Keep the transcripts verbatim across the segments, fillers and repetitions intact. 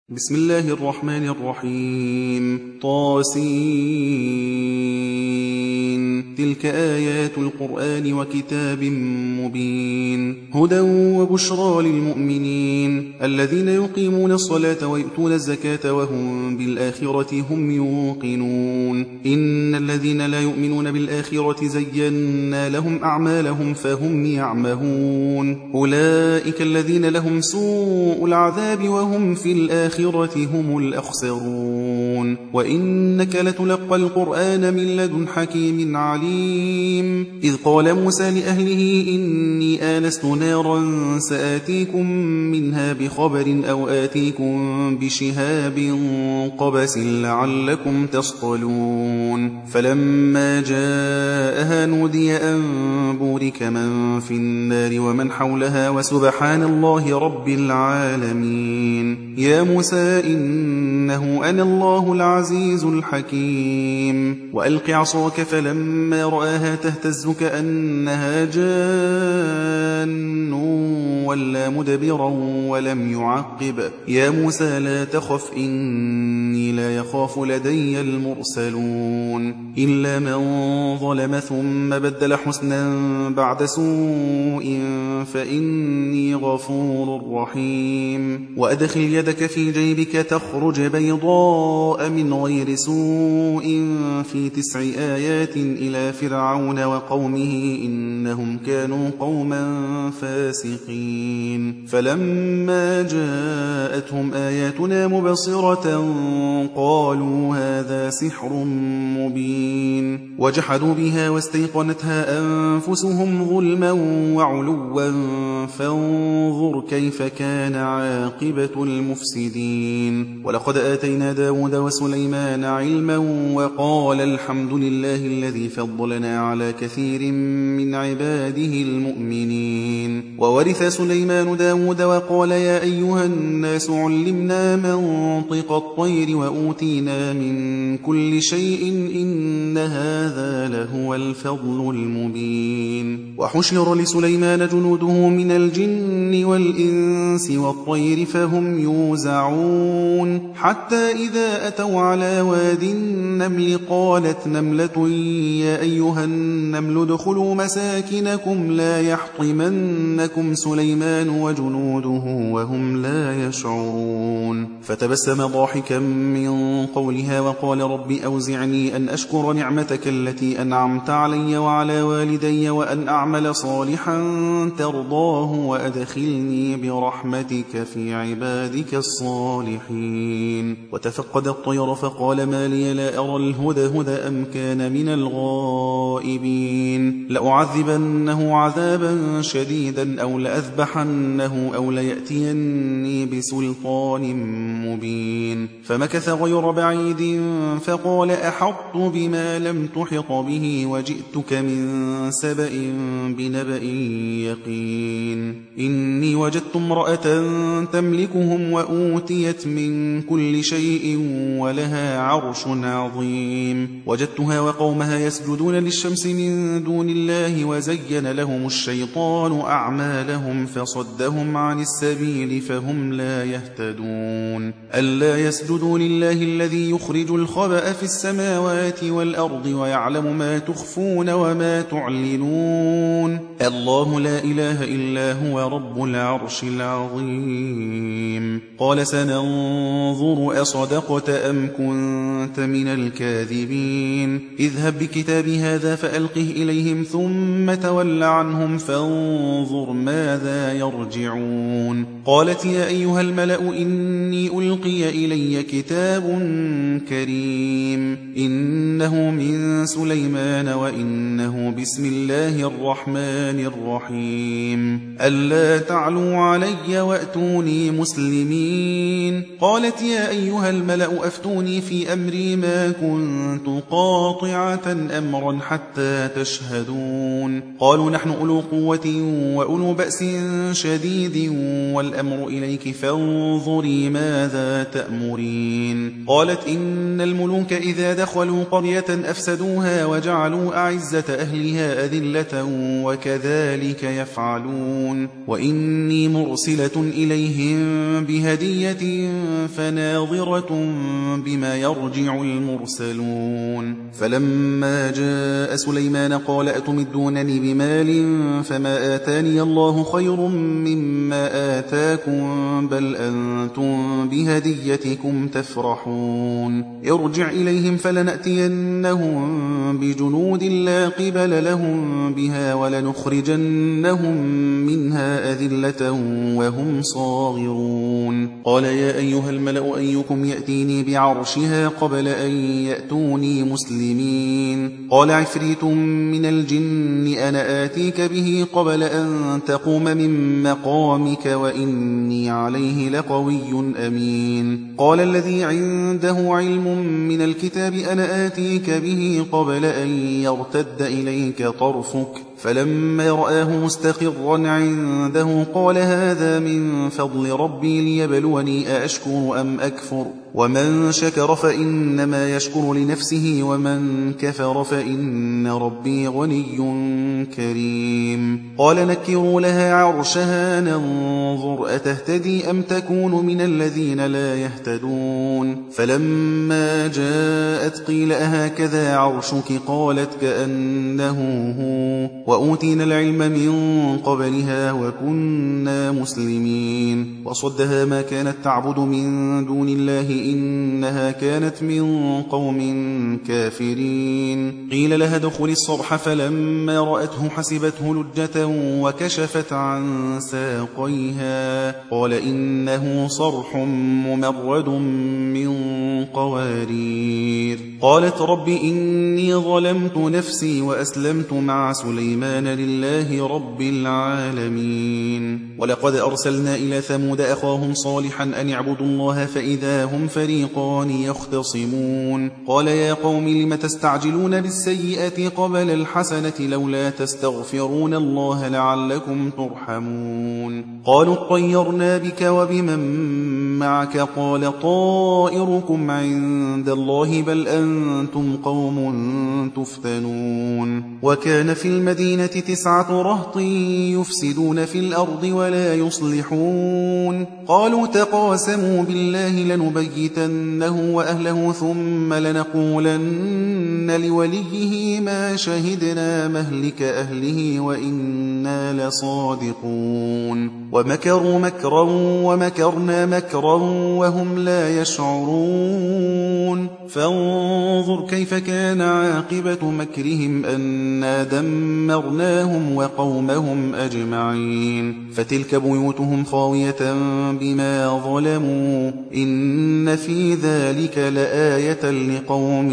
بسم الله الرحمن الرحيم. طاسين. تلك آيات القرآن وكتاب مبين هدى وبشرى للمؤمنين الذين يقيمون الصلاة ويؤتون الزكاة وهم بالآخرة هم يوقنون. إن الذين لا يؤمنون بالآخرة زينا لهم أعمالهم فهم يعمهون. أولئك الذين لهم سوء العذاب وهم في الآخرة هم الأخسرون. وإنك لتلقى القرآن من لدن حكيم عليم. إذ قال موسى لأهله إني آنست نارا سآتيكم منها بخبر أو آتيكم بشهاب قبس لعلكم تصطلون. فلما جاءها نودي أن بورك من في النار ومن حولها وسبحان الله رب العالمين. يا موسى إنه أنا الله العزيز الحكيم. وألق عصاك فلما رآها تهتز كأنها جان ولا مدبرا ولم يعقب. يا موسى لا تخف إني لا يخاف لدي المرسلون. إلا من ظلم ثم بدل حسنا بعد سوء فإني غفور رحيم. وأدخل يدك في جيبك تخرج بيضاء من غير سوء في تسع آيات إلى فرعون وقومه إنهم كانوا قوما فاسقين. فلما جاءتهم آياتنا مبصرة قالوا هذا سحر مبين. وجحدوا بها واستيقنتها أنفسهم ظلما وعلوا فانظر كيف كان عاقبة المفسدين. ولقد آتينا داود وسليمان علما وقال الحمد لله الذي فضلنا على كثير من عباده المؤمنين. وورث سليمان داود وقال يا أيها الناس علمنا منطق الطير وأوتينا من كل شيء إن هذا لهو الفضل المبين. وحشر لسليمان جنوده من الجن والإنس والطير فهم يوزعون. حتى إذا أتوا على واد النمل قالت نملة يا أيها النمل ادخلوا مساكنكم لا يحطمنكم سليمان وجنوده وهم لا يشعرون. فتبسم ضاحكا من قولها وقال رب أوزعني أن أشكر نعمتك التي أنعمت علي وعلى والدي وأن أعمل صالحا ترضاه وأدخلني برحمتك في عبادك الصالحين. وتفقد الطير فقال ما لي لا أرى الهدهد أم كان من الغائبين. لأعذبنه عذابا شديدا أو لأذبحنه أو ليأتيني بسلطان مبين. فمكث غير بعيد فقال أحطت بما لم تحط به وجئتك من سبأ بنبأ يقين. إني وجدت امرأة تملكهم وأوتيت من كل شيء ولها عرش عظيم. وجدتها وقومها يسجدون للشمس من دون الله وزين لهم الشيطان أعمالهم فصدهم عن السبيل فهم لا يهتدون. ألا يسجدوا لله الذي يخرج الخبأ في السماوات والأرض ويعلم ما تخفون وما تعلنون. الله لا إله إلا هو رب العرش العظيم. قال سننظر أصدقت أم كنت من الكاذبين. اذهب بكتابي هذا فألقه إليهم ثم تول عنهم فانظر ماذا يرجعون. قالت يا أيها الملأ إني ألقي إلي كتاب كريم إنه من سليمان وإنه بسم الله الرحمن الرحيم. ألا تعلوا علي وأتوني مسلمين. قالت يا أيها الملأ أفتوني في أمري ما كنت قاطعة أمرا أمرا حتى تشهدون قالوا نحن أولو قوة وأولو بأس شديد والأمر إليك فانظري ماذا تأمرين قالت إن الملوك إذا دخلوا قرية أفسدوها وجعلوا أعزة أهلها أذلة وكذلك يفعلون وإني مرسلة إليهم بهدية فناظرة بما يرجع المرسلون فلما جاء سليمان قال أتمدونني بمال فما آتاني الله خير مما آتاكم بل أنتم بهديتكم تفرحون ارجع إليهم فلنأتينهم بجنود لا قبل لهم بها ولنخرجنهم منها أذلة وهم صاغرون قال يا أيها الملأ أيكم يأتيني بعرشها قبل أن يأتوني مسلمين قال عفريت من الجن أنا آتيك به قبل أن تقوم من مقامك وإني عليه لقوي أمين قال الذي عنده علم من الكتاب أنا آتيك به قبل أن يرتد إليك طرفك فلما رآه مستقرا عنده قال هذا من فضل ربي ليبلوني أأشكر أم أكفر ومن شكر فإنما يشكر لنفسه ومن كفر فإن ربي غني كريم قال نكروا لها عرشها ننظر أتهتدي أم تكون من الذين لا يهتدون فلما جاءت قيل أهكذا عرشك قالت كأنه هو وأوتينا العلم من قبلها وكنا مسلمين وصدها ما كانت تعبد من دون الله إنها كانت من قوم كافرين قيل لها ادخل الصرح فلما رأته حسبته لجة وكشفت عن ساقيها قال إنه صرح ممرد من قوارير قالت رب إني ظلمت نفسي وأسلمت مع سليمان لله رب العالمين ولقد أرسلنا إلى ثمود أخاهم صالحا أن اعبدوا الله فإذا هم فريقان يختصمون قال يا قوم لم تستعجلون بالسيئة قبل الحسنة لولا تستغفرون الله لعلكم ترحمون قالوا اطيرنا بك وبمن معك قال طائركم عند الله بل أنتم قوم تفتنون وكان في المدينة تسعة رهط يفسدون في الأرض ولا يصلحون قالوا تقاسموا بالله لنبيتنه وأهله ثم لنقولن لوليه ما شهدنا مهلك أهله وإنا لصادقون ومكروا مكرا ومكرنا مكرا وهم لا يشعرون فانظر كيف كان عاقبة مكرهم أنا دمرناهم وقومهم أجمعين فتلك بيوتهم خاوية بما ظلموا إن في ذلك لآية لقوم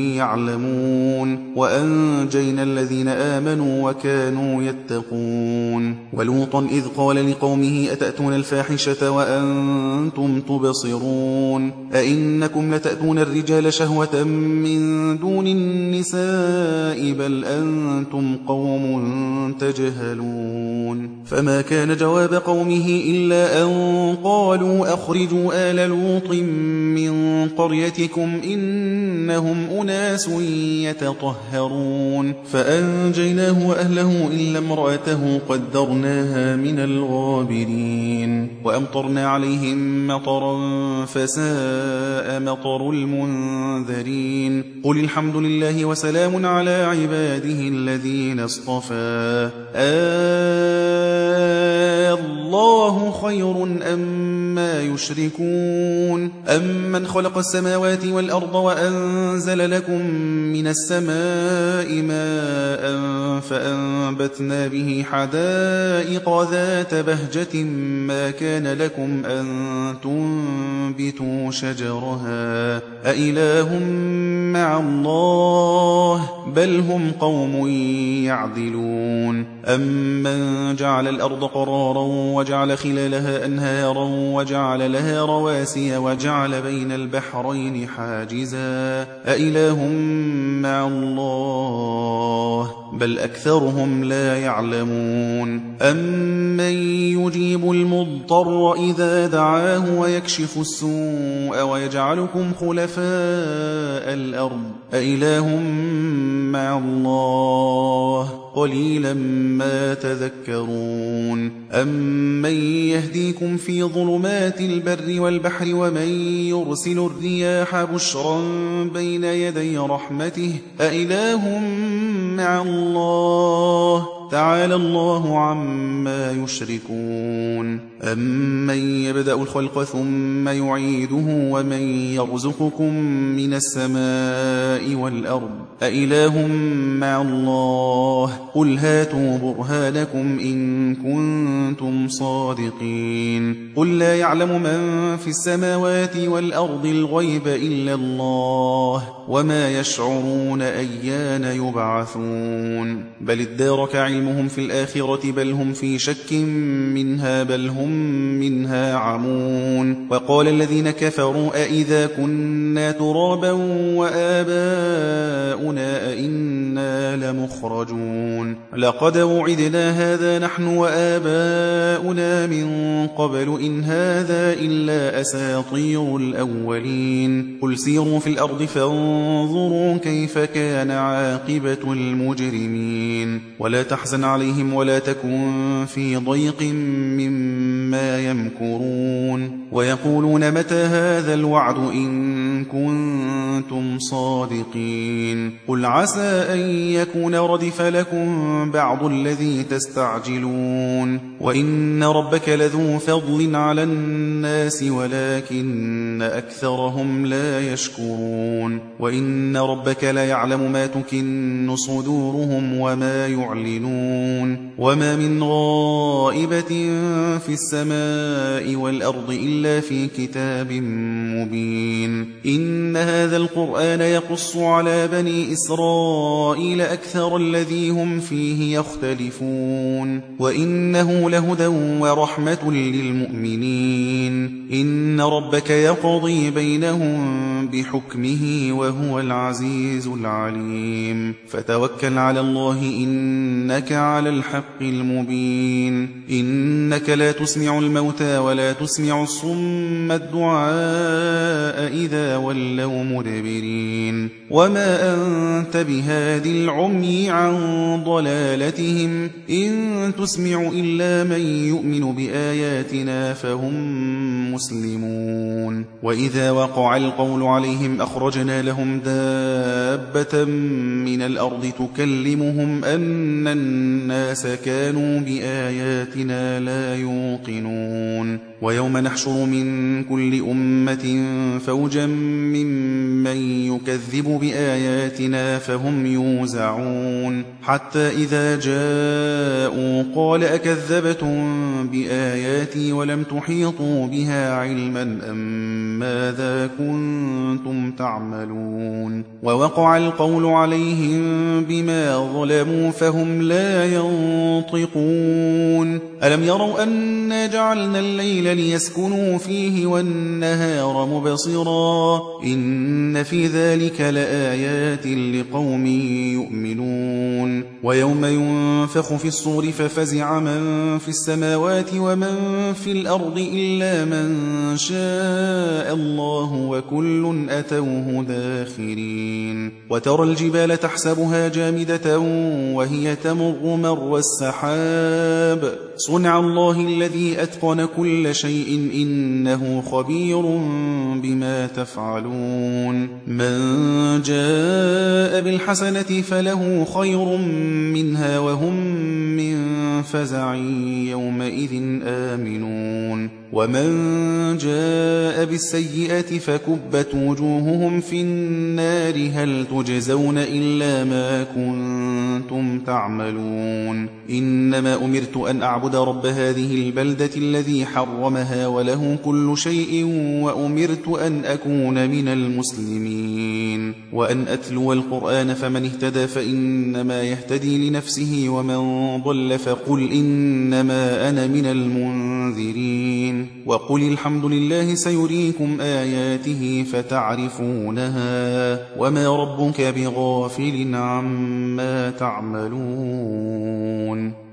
يعلمون وأنجينا الذين آمنوا وكانوا يتقون ولوطا إذ قال لقومه أتأتون الفاحشة وأنتم تبصرون أئنكم لتأتون الرجال شهوة من دون النساء بل أنتم قوم تجهلون فما كان جواب قومه إلا أن قالوا أخرجوا آل لوط من قريتكم إنهم أناس يتطهرون فأنجيناه وأهله إلا امرأته قدرناها من الغابرين وأمطرنا عليهم مطرا فساء مطر المنذرين قل الحمد لله وسلام على عباده الذين اصطفى الله خير أما يشركون أمن خلق السماوات والأرض وأنزل لكم من السماء ماء فأنبتنا به حدائق ذات بهجة ما كان لكم أن تنبتوا شجرها أإله مع الله بل هم قوم يعدلون أمن جعل الأرض قرارا وجعل خلالها أنهارا وجعل وجعل لها رواسي وجعل بين البحرين حاجزا أإله مع الله بل أكثرهم لا يعلمون أمن يجيب المضطر إذا دعاه ويكشف السوء ويجعلكم خلفاء الأرض أإله مع الله قليلا ما تذكرون أمن يهديكم في ظلمات البر والبحر ومن يرسل الرياح بشرا بين يدي رحمته أإله مع الله تعالى الله عما يشركون أمن يبدأ الخلق ثم يعيده ومن يرزقكم من السماء والأرض أإله مع الله قل هاتوا برهانكم إن كنتم صادقين قل لا يعلم من في السماوات والأرض الغيب إلا الله وما يشعرون أيان يبعثون بل ادارك علمهم في الآخرة بل هم في شك منها بل هم منها عمون وقال الذين كفروا أئذا كنا ترابا وآباؤنا أئنا لمخرجون لقد وعدنا هذا نحن وآباؤنا من قبل إن هذا إلا أساطير الأولين قل سيروا في الأرض فانظروا كيف كان عاقبة المجرمين ولا تحزن عليهم ولا تكن في ضيق مما يمكرون ويقولون متى هذا الوعد إن كنتم صادقين قل عسى أن يكون ردف لكم بعض الذي تستعجلون وإن ربك لذو فضل على الناس ولكن أكثرهم لا يشكرون وإن ربك ليعلم ما تكن صدورهم وما يعلنون وما من غائبة في السماء والأرض إلا في كتاب مبين إن هذا القرآن يقص على بني إسرائيل أكثر الذي هم فيه يختلفون وإنه لهدى ورحمة للمؤمنين إن ربك يقضي بينهم بحكمه وهو العزيز العليم فتوكل على الله إنك على الحق المبين إنك لا تسمع الموتى ولا تسمع الصم الدعاء إذا ولوا مدبرين وما أنت بهاد العمي عن ضلالتهم إن تسمع إلا من يؤمن بآياتنا فهم مسلمون وإذا وقع القول عليهم أخرجنا لهم دابة من الأرض تكلمهم أن الناس كانوا بآياتنا لا يوقنون ويوم نحشر من كل أمة فوجا ممن يكذب بآياتنا فهم يوزعون حتى إذا جاءوا قال أكذبتم بآياتي ولم تحيطوا بها علما أم ماذا كنتم تعملون ووقع القول عليهم بما ظلموا فهم لا ينطقون ألم يروا أنا جعلنا الليل ليسكنوا فيه والنهار مبصرا إن في ذلك لآيات لقوم يؤمنون ويوم ينفخ في الصور ففزع من في السماوات ومن في الأرض إلا من شاء الله وكل أتوه داخرين وترى الجبال تحسبها جامدة وهي تمر مر السحاب صنع الله الذي أتقن كل شيء إنه خبير بما تفعلون من جاء بالحسنة فله خير منها وهم من فزع يومئذ آمنون ومن جاء بالسيئة فكبت وجوههم في النار هل تجزون إلا ما كنتم تعملون إنما أمرت أن أعبد رب هذه البلدة الذي حرمها وله كل شيء وأمرت أن أكون من المسلمين وأن أتلو القرآن فمن اهتدى فإنما يهتدي لنفسه ومن ضل فقل إنما أنا من المنذرين وقل الحمد لله سيريكم آياته فتعرفونها وما ربك بغافل عما تعملون